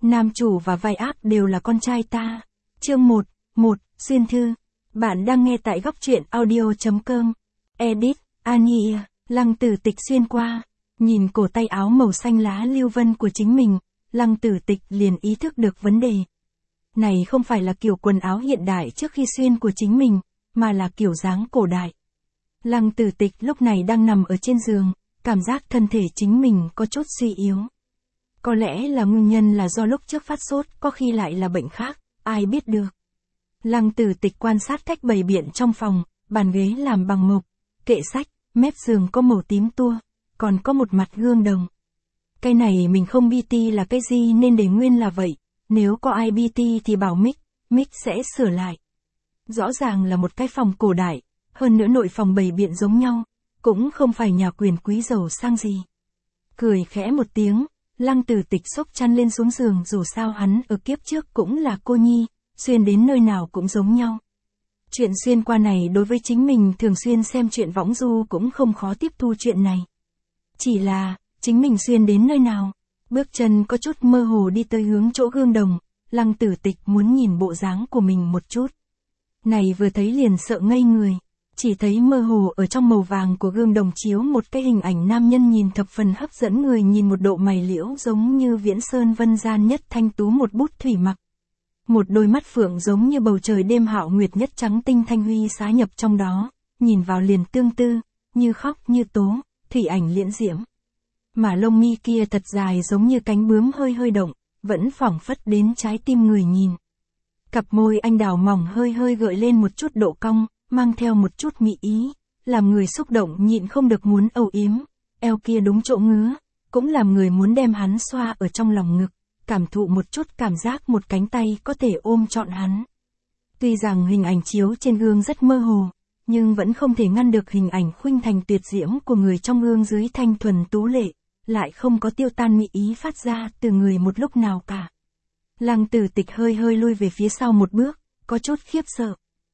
Nam chủ và vai ác đều là con trai ta. Chương 1, Xuyên thư. Bạn đang nghe tại góc truyện audio.com. Edit, Ania, Lăng Tử Tịch xuyên qua. Nhìn cổ tay áo màu xanh lá lưu vân của chính mình, Lăng Tử Tịch liền ý thức được vấn đề. Này không phải là kiểu quần áo hiện đại trước khi xuyên của chính mình, mà là kiểu dáng cổ đại. Lăng Tử Tịch lúc này đang nằm ở trên giường, cảm giác thân thể chính mình có chút suy yếu. Có lẽ là nguyên nhân là do lúc trước phát sốt, có khi lại là bệnh khác, ai biết được. Lăng Tử Tịch quan sát cách bày biện trong phòng, bàn ghế làm bằng mộc, kệ sách, mép giường có màu tím tua, còn có một mặt gương đồng. Cái này mình không BT là cái gì nên để nguyên là vậy, nếu có ai BT thì bảo Mick sẽ sửa lại. Rõ ràng là một cái phòng cổ đại, hơn nữa nội phòng bày biện giống nhau, cũng không phải nhà quyền quý giàu sang gì. Cười khẽ một tiếng, Lăng Tử Tịch xốc chăn lên xuống giường, dù sao hắn ở kiếp trước cũng là cô nhi, xuyên đến nơi nào cũng giống nhau. Chuyện xuyên qua này đối với chính mình thường xuyên xem chuyện võng du cũng không khó tiếp thu chuyện này. Chỉ là, chính mình xuyên đến nơi nào, bước chân có chút mơ hồ đi tới hướng chỗ gương đồng, Lăng Tử Tịch muốn nhìn bộ dáng của mình một chút. Này vừa thấy liền sợ ngây người, chỉ thấy mơ hồ ở trong màu vàng của gương đồng chiếu một cái hình ảnh nam nhân nhìn thập phần hấp dẫn người, nhìn một độ mày liễu giống như viễn sơn vân gian nhất thanh tú một bút thủy mặc. Một đôi mắt phượng giống như bầu trời đêm hạo nguyệt nhất trắng tinh thanh huy xá nhập trong đó, nhìn vào liền tương tư, như khóc như tố, thủy ảnh liễn diễm. Mà lông mi kia thật dài giống như cánh bướm hơi hơi động, vẫn phảng phất đến trái tim người nhìn. Cặp môi anh đào mỏng hơi hơi gợi lên một chút độ cong, mang theo một chút mị ý, làm người xúc động nhịn không được muốn âu yếm, eo kia đúng chỗ ngứa, cũng làm người muốn đem hắn xoa ở trong lòng ngực, cảm thụ một chút cảm giác một cánh tay có thể ôm trọn hắn. Tuy rằng hình ảnh chiếu trên gương rất mơ hồ, nhưng vẫn không thể ngăn được hình ảnh khuynh thành tuyệt diễm của người trong gương dưới thanh thuần tú lệ, lại không có tiêu tan mị ý phát ra từ người một lúc nào cả. Lăng Tử Tịch hơi hơi lui về phía sau một bước, có chút khiếp sợ.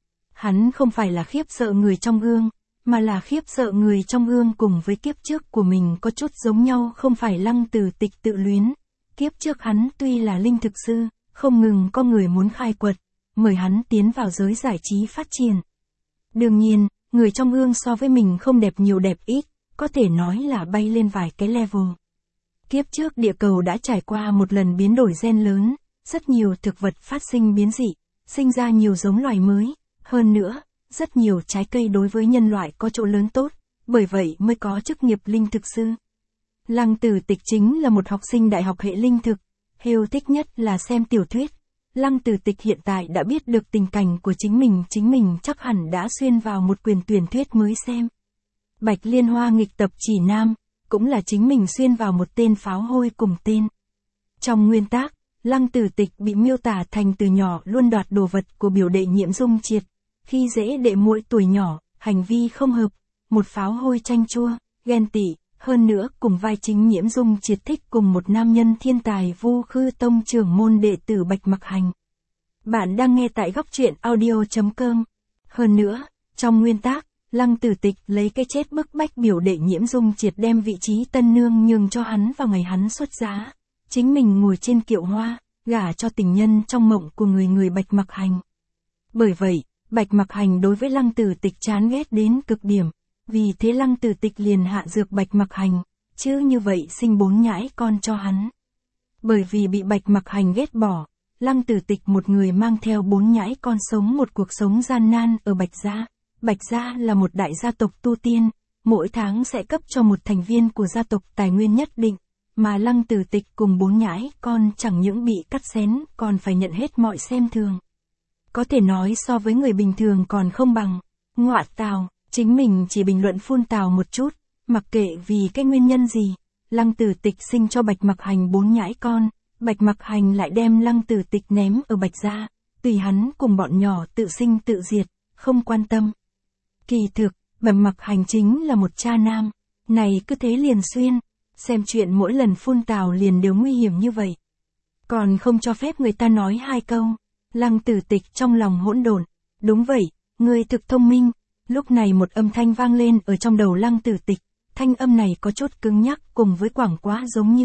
Hắn không phải là khiếp sợ người trong gương, mà là khiếp sợ người trong gương cùng với kiếp trước của mình có chút giống nhau. Không phải Lăng Tử Tịch tự luyến, kiếp trước hắn tuy là linh thực sư, không ngừng có người muốn khai quật, mời hắn tiến vào giới giải trí phát triển. Đương nhiên, người trong gương so với mình không đẹp nhiều đẹp ít, có thể nói là bay lên vài cái level. Kiếp trước địa cầu đã trải qua một lần biến đổi gen lớn, rất nhiều thực vật phát sinh biến dị, sinh ra nhiều giống loài mới. Hơn nữa, rất nhiều trái cây đối với nhân loại có chỗ lớn tốt, bởi vậy mới có chức nghiệp linh thực sư. Lăng Tử Tịch chính là một học sinh đại học hệ linh thực, yêu thích nhất là xem tiểu thuyết. Lăng Tử Tịch hiện tại đã biết được tình cảnh của chính mình chắc hẳn đã xuyên vào một quyển tuyển thuyết mới xem. Bạch Liên Hoa nghịch tập chỉ nam, cũng là chính mình xuyên vào một tên pháo hôi cùng tên. Trong nguyên tác, Lăng Tử Tịch bị miêu tả thành từ nhỏ luôn đoạt đồ vật của biểu đệ Nhiễm Dung Triệt, khi dễ đệ muội tuổi nhỏ, hành vi không hợp, một pháo hôi chanh chua, ghen tị, hơn nữa cùng vai chính Nhiễm Dung Triệt thích cùng một nam nhân thiên tài Vu Khư Tông trưởng môn đệ tử Bạch Mặc Hành. Bạn đang nghe tại góc truyện audio.com. Hơn nữa, trong nguyên tác, Lăng Tử Tịch lấy cái chết bức bách biểu đệ Nhiễm Dung Triệt đem vị trí tân nương nhường cho hắn vào ngày hắn xuất giá. Chính mình ngồi trên kiệu hoa, gả cho tình nhân trong mộng của người Bạch Mặc Hành. Bởi vậy, Bạch Mặc Hành đối với Lăng Tử Tịch chán ghét đến cực điểm, vì thế Lăng Tử Tịch liền hạ dược Bạch Mặc Hành, chứ như vậy sinh 4 nhãi con cho hắn. Bởi vì bị Bạch Mặc Hành ghét bỏ, Lăng Tử Tịch một người mang theo 4 nhãi con sống một cuộc sống gian nan ở Bạch Gia. Bạch Gia là một đại gia tộc tu tiên, mỗi tháng sẽ cấp cho một thành viên của gia tộc tài nguyên nhất định. Mà Lăng Tử Tịch cùng 4 nhãi con chẳng những bị cắt xén, còn phải nhận hết mọi xem thường. Có thể nói so với người bình thường còn không bằng. Ngọa tào, chính mình chỉ bình luận phun tào một chút, mặc kệ vì cái nguyên nhân gì. Lăng Tử Tịch sinh cho Bạch Mặc Hành 4 nhãi con, Bạch Mặc Hành lại đem Lăng Tử Tịch ném ở Bạch Gia, tùy hắn cùng bọn nhỏ tự sinh tự diệt, không quan tâm. Kỳ thực, Bạch Mặc Hành chính là một cha nam, này cứ thế liền xuyên. Xem chuyện mỗi lần phun tào liền đều nguy hiểm như vậy. Còn không cho phép người ta nói 2 câu. Lăng Tử Tịch trong lòng hỗn độn. Đúng vậy, ngươi thực thông minh. Lúc này một âm thanh vang lên ở trong đầu Lăng Tử Tịch. Thanh âm này có chút cứng nhắc cùng với quảng quá giống như.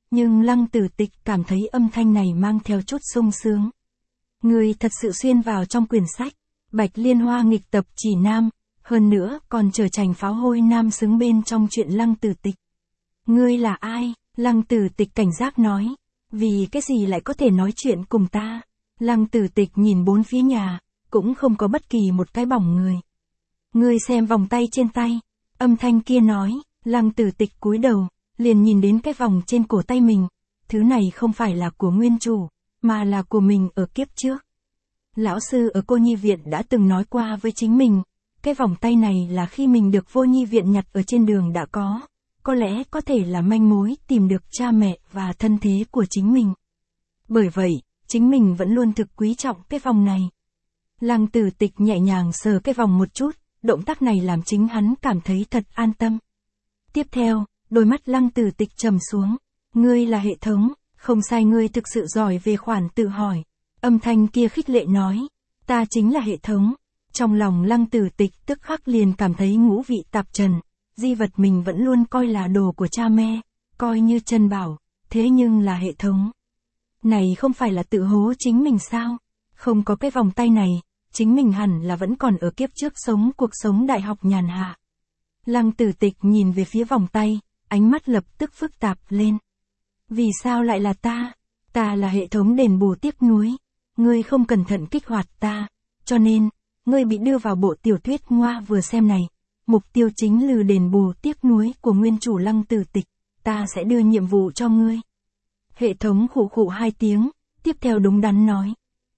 nhưng Lăng Tử Tịch cảm thấy âm thanh này mang theo chút sung sướng. Ngươi thật sự xuyên vào trong quyển sách, Bạch Liên Hoa nghịch tập chỉ nam, hơn nữa còn trở thành pháo hôi nam xứng bên trong chuyện Lăng Tử Tịch. Ngươi là ai? Lăng Tử Tịch cảnh giác nói. Vì cái gì lại có thể nói chuyện cùng ta? Lăng Tử Tịch nhìn bốn phía nhà, cũng không có bất kỳ một cái bóng người. Ngươi xem vòng tay trên tay. Âm thanh kia nói, Lăng Tử Tịch cúi đầu, liền nhìn đến cái vòng trên cổ tay mình. Thứ này không phải là của nguyên chủ, mà là của mình ở kiếp trước. Lão sư ở cô nhi viện đã từng nói qua với chính mình, cái vòng tay này là khi mình được vô nhi viện nhặt ở trên đường đã có lẽ có thể là manh mối tìm được cha mẹ và thân thế của chính mình. Bởi vậy, chính mình vẫn luôn thực quý trọng cái vòng này. Lăng Tử Tịch nhẹ nhàng sờ cái vòng một chút, động tác này làm chính hắn cảm thấy thật an tâm. Tiếp theo, đôi mắt Lăng Tử Tịch trầm xuống. Ngươi là hệ thống, không sai, ngươi thực sự giỏi về khoản tự hỏi. Âm thanh kia khích lệ nói, ta chính là hệ thống. Trong lòng Lăng Tử Tịch tức khắc liền cảm thấy ngũ vị tạp trần. Di vật mình vẫn luôn coi là đồ của cha mẹ, coi như chân bảo, thế nhưng là hệ thống. Này không phải là tự hố chính mình sao? Không có cái vòng tay này, chính mình hẳn là vẫn còn ở kiếp trước sống cuộc sống đại học nhàn hạ. Lăng Tử Tịch nhìn về phía vòng tay, ánh mắt lập tức phức tạp lên. Vì sao lại là ta? Ta là hệ thống đền bù tiếc nuối. Ngươi không cẩn thận kích hoạt ta, cho nên, ngươi bị đưa vào bộ tiểu thuyết ngoa vừa xem này. Mục tiêu chính là đền bù tiếc nuối của nguyên chủ Lăng Tử Tịch, ta sẽ đưa nhiệm vụ cho ngươi. Hệ thống khụ khụ hai tiếng, tiếp theo đúng đắn nói.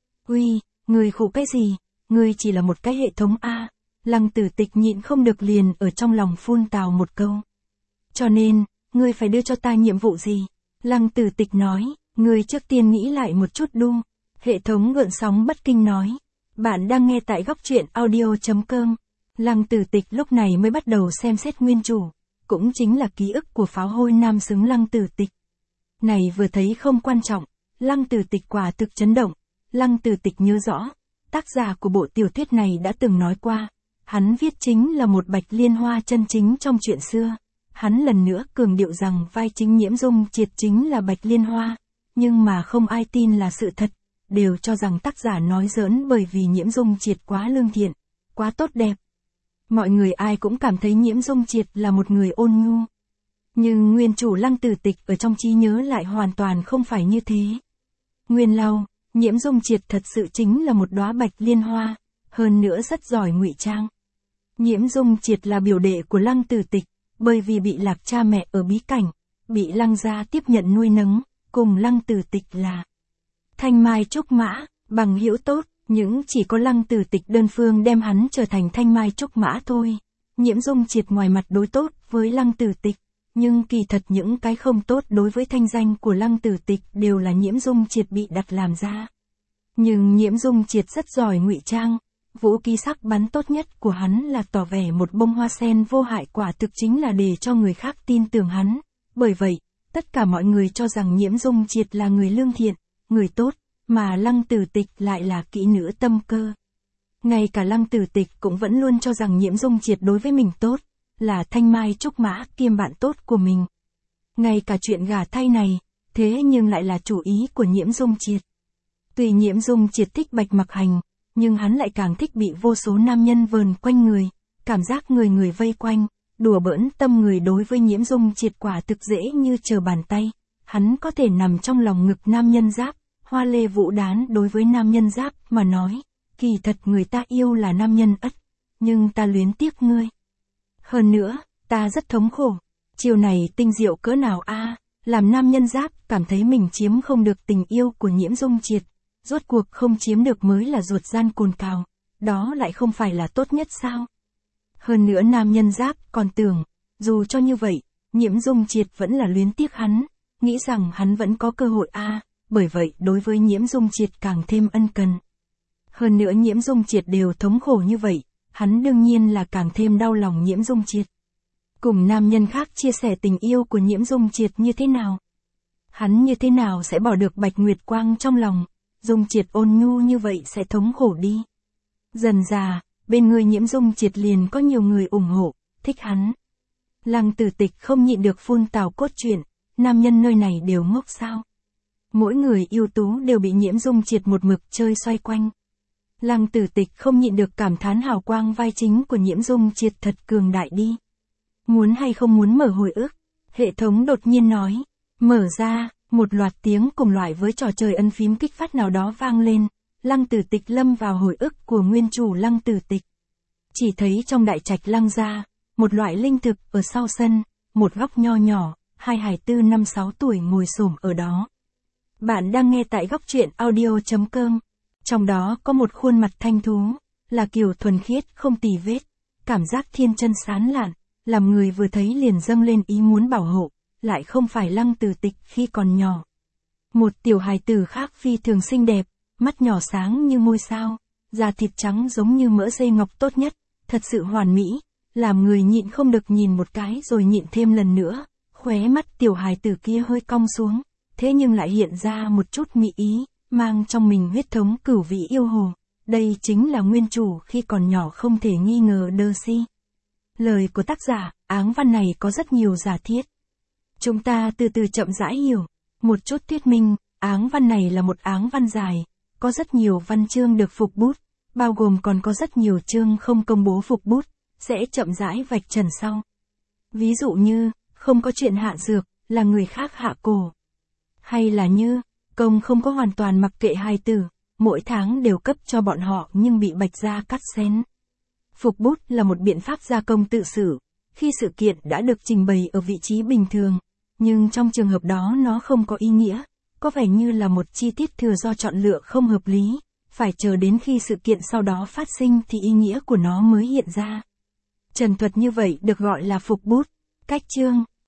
Uy, ngươi khụ cái gì? Ngươi chỉ là một cái hệ thống A. Lăng Tử Tịch nhịn không được liền ở trong lòng phun tào một câu. Cho nên, ngươi phải đưa cho ta nhiệm vụ gì? Lăng Tử Tịch nói, ngươi trước tiên nghĩ lại một chút đu. Hệ thống gợn sóng bất kinh nói. Bạn đang nghe tại góc truyện audio.com. Lăng Tử Tịch lúc này mới bắt đầu xem xét nguyên chủ, cũng chính là ký ức của pháo hôi nam xứng Lăng Tử Tịch. Này vừa thấy không quan trọng, Lăng Tử Tịch quả thực chấn động. Lăng Tử Tịch nhớ rõ, tác giả của bộ tiểu thuyết này đã từng nói qua, hắn viết chính là một Bạch Liên Hoa chân chính trong chuyện xưa. Hắn lần nữa cường điệu rằng vai chính Nhiễm Dung Triệt chính là Bạch Liên Hoa, nhưng mà không ai tin là sự thật, đều cho rằng tác giả nói giỡn bởi vì Nhiễm Dung Triệt quá lương thiện, quá tốt đẹp. Mọi người ai cũng cảm thấy Nhiễm Dung Triệt là một người ôn nhu. Nhưng nguyên chủ Lăng Tử Tịch ở trong trí nhớ lại hoàn toàn không phải như thế. Nguyên lao, Nhiễm Dung Triệt thật sự chính là một đóa Bạch Liên Hoa, hơn nữa rất giỏi ngụy trang. Nhiễm Dung Triệt là biểu đệ của Lăng Tử Tịch, bởi vì bị lạc cha mẹ ở bí cảnh, bị Lăng gia tiếp nhận nuôi nấng, cùng Lăng Tử Tịch là thanh mai trúc mã, bằng hữu tốt. Nhưng chỉ có Lăng Tử Tịch đơn phương đem hắn trở thành thanh mai trúc mã thôi. Nhiễm Dung Triệt ngoài mặt đối tốt với Lăng Tử Tịch, nhưng kỳ thật những cái không tốt đối với thanh danh của Lăng Tử Tịch đều là Nhiễm Dung Triệt bị đặt làm ra. Nhưng Nhiễm Dung Triệt rất giỏi ngụy trang, vũ khí sắc bắn tốt nhất của hắn là tỏ vẻ một bông hoa sen vô hại, quả thực chính là để cho người khác tin tưởng hắn. Bởi vậy, tất cả mọi người cho rằng Nhiễm Dung Triệt là người lương thiện, người tốt. Mà Lăng Tử Tịch lại là kỹ nữ tâm cơ. Ngay cả Lăng Tử Tịch cũng vẫn luôn cho rằng Nhiễm Dung Triệt đối với mình tốt, là thanh mai trúc mã kiêm bạn tốt của mình. Ngay cả chuyện gả thay này, thế nhưng lại là chủ ý của Nhiễm Dung Triệt. Tuy Nhiễm Dung Triệt thích Bạch Mặc Hành, nhưng hắn lại càng thích bị vô số nam nhân vờn quanh người, cảm giác người người vây quanh, đùa bỡn tâm người đối với Nhiễm Dung Triệt quả thực dễ như trở bàn tay. Hắn có thể nằm trong lòng ngực nam nhân giáp. Hoa lê vũ đán đối với nam nhân giáp mà nói, kỳ thật người ta yêu là nam nhân ất, nhưng ta luyến tiếc ngươi. Hơn nữa, ta rất thống khổ. Chiều này tinh diệu cỡ nào a, làm nam nhân giáp cảm thấy mình chiếm không được tình yêu của Nhiễm Dung Triệt, rốt cuộc không chiếm được mới là ruột gian cồn cào, đó lại không phải là tốt nhất sao? Hơn nữa nam nhân giáp còn tưởng, dù cho như vậy, Nhiễm Dung Triệt vẫn là luyến tiếc hắn, nghĩ rằng hắn vẫn có cơ hội a. Bởi vậy đối với Nhiễm Dung Triệt càng thêm ân cần. Hơn nữa Nhiễm Dung Triệt đều thống khổ như vậy, hắn đương nhiên là càng thêm đau lòng Nhiễm Dung Triệt. Cùng nam nhân khác chia sẻ tình yêu của Nhiễm Dung Triệt như thế nào? Hắn như thế nào sẽ bỏ được Bạch Nguyệt Quang trong lòng? Dung Triệt ôn nhu như vậy sẽ thống khổ đi. Dần dà, bên người Nhiễm Dung Triệt liền có nhiều người ủng hộ, thích hắn. Lăng Tử Tịch không nhịn được phun tào cốt truyện. nam nhân nơi này đều ngốc sao? Mỗi người ưu tú đều bị Nhiễm Dung Triệt một mực chơi xoay quanh. Lăng Tử Tịch không nhịn được cảm thán hào quang vai chính của Nhiễm Dung Triệt thật cường đại đi. Muốn hay không muốn mở hồi ức? Hệ thống đột nhiên nói. Mở ra, một loạt tiếng cùng loại với trò chơi ấn phím kích phát nào đó vang lên. Lăng Tử Tịch lâm vào hồi ức của nguyên chủ Lăng Tử Tịch. Chỉ thấy trong đại trạch Lăng gia, một loại linh thực ở sau sân, một góc nho nhỏ, hai hài tư 5-6 tuổi ngồi xổm ở đó. Bạn đang nghe tại góc truyện audio.com. Trong đó có một khuôn mặt thanh thú, là kiểu thuần khiết không tì vết, cảm giác thiên chân sán lạn, làm người vừa thấy liền dâng lên ý muốn bảo hộ, lại không phải Lăng Tử Tịch khi còn nhỏ. Một tiểu hài tử khác phi thường xinh đẹp, mắt nhỏ sáng như ngôi sao, da thịt trắng giống như mỡ dây ngọc tốt nhất, thật sự hoàn mỹ, làm người nhịn không được nhìn một cái rồi nhịn thêm lần nữa, khóe mắt tiểu hài tử kia hơi cong xuống, thế nhưng lại hiện ra một chút mị ý, mang trong mình huyết thống cửu vị yêu hồ, đây chính là nguyên chủ khi còn nhỏ không thể nghi ngờ Đơ-si. Lời của tác giả, áng văn này có rất nhiều giả thiết. Chúng ta từ từ chậm rãi hiểu, một chút thuyết minh, áng văn này là một áng văn dài, có rất nhiều văn chương được phục bút, bao gồm còn có rất nhiều chương không công bố phục bút, sẽ chậm rãi vạch trần sau. Ví dụ như, không có chuyện hạ dược, là người khác hạ cổ. Hay là như, công không có hoàn toàn mặc kệ hài tử, mỗi tháng đều cấp cho bọn họ nhưng bị Bạch Gia cắt xén. Phục bút là một biện pháp gia công tự xử, khi sự kiện đã được trình bày ở vị trí bình thường, nhưng trong trường hợp đó nó không có ý nghĩa, có vẻ như là một chi tiết thừa do chọn lựa không hợp lý, phải chờ đến khi sự kiện sau đó phát sinh thì ý nghĩa của nó mới hiện ra. Trần thuật như vậy được gọi là phục bút. Cách chương,